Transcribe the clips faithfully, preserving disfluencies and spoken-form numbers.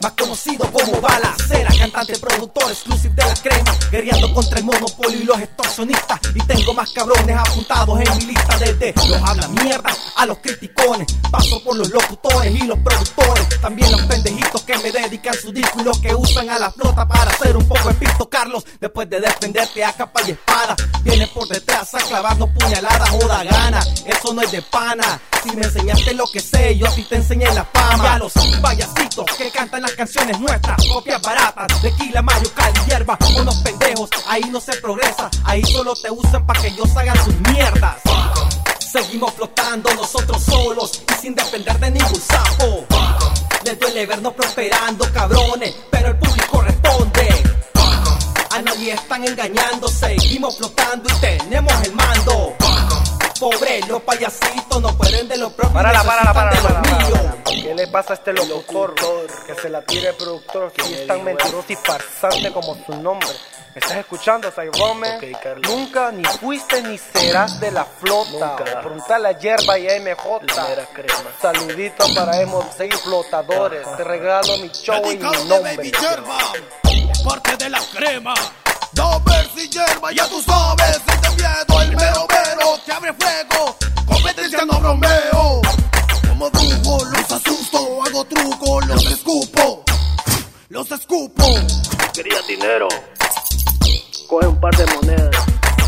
más conocido como Balacera, cantante, productor, exclusive de La Crema, guerreando contra el monopolio y los extorsionistas. Y tengo más cabrones apuntados en mi lista, desde los habla mierda a los criticones. Paso por los locutores y los productores, también los pendejitos que me dedican su disco y los que usan a la flota para hacer un poco de pito. Carlos, después de defenderte a capa y espada, viene por detrás a clavarnos puñaladas o da gana. Eso no es de pana. Si me enseñaste lo que sé, yo a ti te enseñé la fama. Y a los payasitos que cantan las canciones nuestras, copias baratas, tequila, mayo, cali, hierba, unos pendejos, ahí no se progresa, ahí solo te usan para que ellos hagan sus mierdas. Seguimos flotando nosotros solos y sin depender de ningún sapo. Les duele vernos prosperando, cabrones, pero el público responde. A nadie están engañando, seguimos flotando y tenemos el mando. Pobre, los payasitos no pueden de los propios, Párala, párala, párala, de los párala, míos. párala. ¿Qué le pasa a este locutor? Que se la tire el productor, que es tan mentiroso y farsante como su nombre. ¿Me estás escuchando, Sairome? Okay, Nunca ni fuiste ni serás de la flota. Preguntale a Yerba y a M J. Saludito para M seis flotadores. Te regalo mi show y mi nombre. Baby Yerba, es parte de La Crema. No Mercy Yerba, ya tú sabes, siente miedo, el mero mero te abre fuego. Competencia no bromeo. Como brujo los asusto, hago truco, los escupo. Los escupo. Quería dinero. Coge un par de monedas.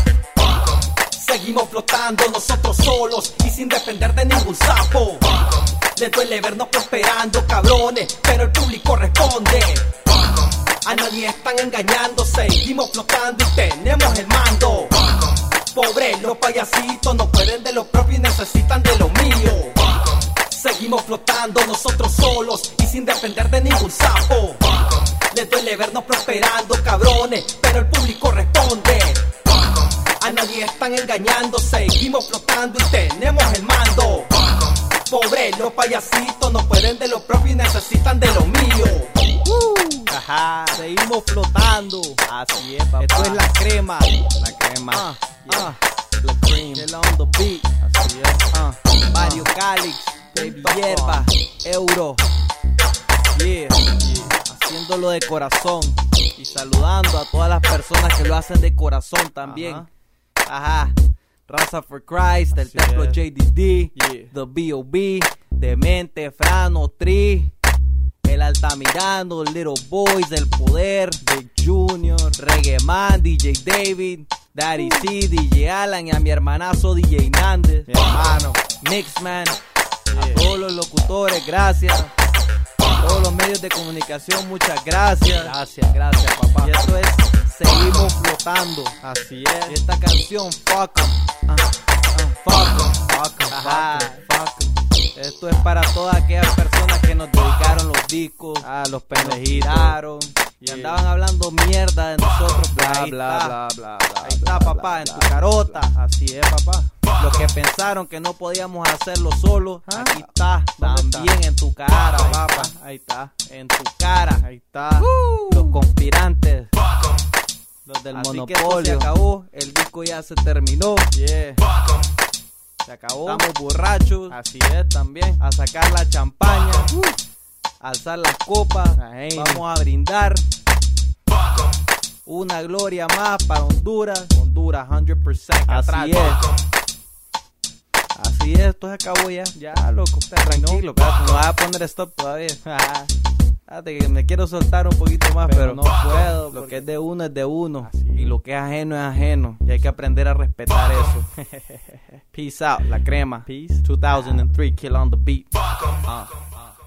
Seguimos flotando nosotros solos y sin depender de ningún sapo. Les duele vernos prosperando, cabrones, pero el público responde. A nadie están engañando, seguimos flotando y tenemos el mando. Pobre, los payasitos no pueden de lo propio y necesitan de lo mío. Seguimos flotando nosotros solos y sin depender de ningún sapo. Les duele vernos prosperando, cabrones, pero el público responde. A nadie están engañando, seguimos flotando y tenemos el mando. Pobre, los payasitos no pueden de lo propio y necesitan de lo mío. Uh, ajá, seguimos flotando. Así es, papá. Esto es La Crema. La Crema. Ah, yeah. ah, La Cream. Kill on the beat. Así es. Ah, Mario Calix, Baby Yerba, Euro. Yeah, yeah. Haciéndolo de corazón y saludando a todas las personas que lo hacen de corazón también. Ajá. Ajá. Raza for Christ, el Templo J D D, yeah. The B O B, Demente, Frano, Tri, el Altamirano, Little Boys, El Poder, Big Junior, Reggae Man, D J David, Daddy C, D J Alan y a mi hermanazo D J Nández, mi hermano, Mixman, yeah. A todos los locutores, gracias. A todos los medios de comunicación, muchas gracias. Gracias, gracias, papá. Y esto es Seguimos Flotando. Así es. Y esta canción, fuck 'em. Uh, uh, fuck 'em. Fuck 'em. Ajá. Fuck 'em. Esto es para todas aquellas personas que nos dedicaron los discos, a los pendejitos y yeah. Andaban hablando mierda de nosotros. Bla, bla, bla, bla, bla, bla. Ahí está, bla, papá, bla, en tu bla, carota. Bla, bla. Así es, papá. Los que pensaron que no podíamos hacerlo solo, ¿ah? Aquí está, también está? En tu cara, ahí papá. Está. Ahí está, en tu cara. Ahí está. Uh. Los conspirantes. Los del así monopolio. Que se acabó, el disco ya se terminó. Yeah. Se acabó. Estamos borrachos. Así es también. A sacar la champaña. Uh. A alzar las copas. Ay, vamos a brindar. Una gloria más para Honduras. Honduras, cien por ciento. Así atrás, es. Así es, esto se acabó ya. Ya, loco. Está tranquilo. No, no vas a poner stop todavía. Fíjate que me quiero soltar un poquito más, pero, pero no puedo. Lo que es de uno es de uno. Así. Y lo que es ajeno es ajeno. Y hay que aprender a respetar eso. Peace out, La Crema. Peace. two thousand three, Kill on the Beat. Uh, uh.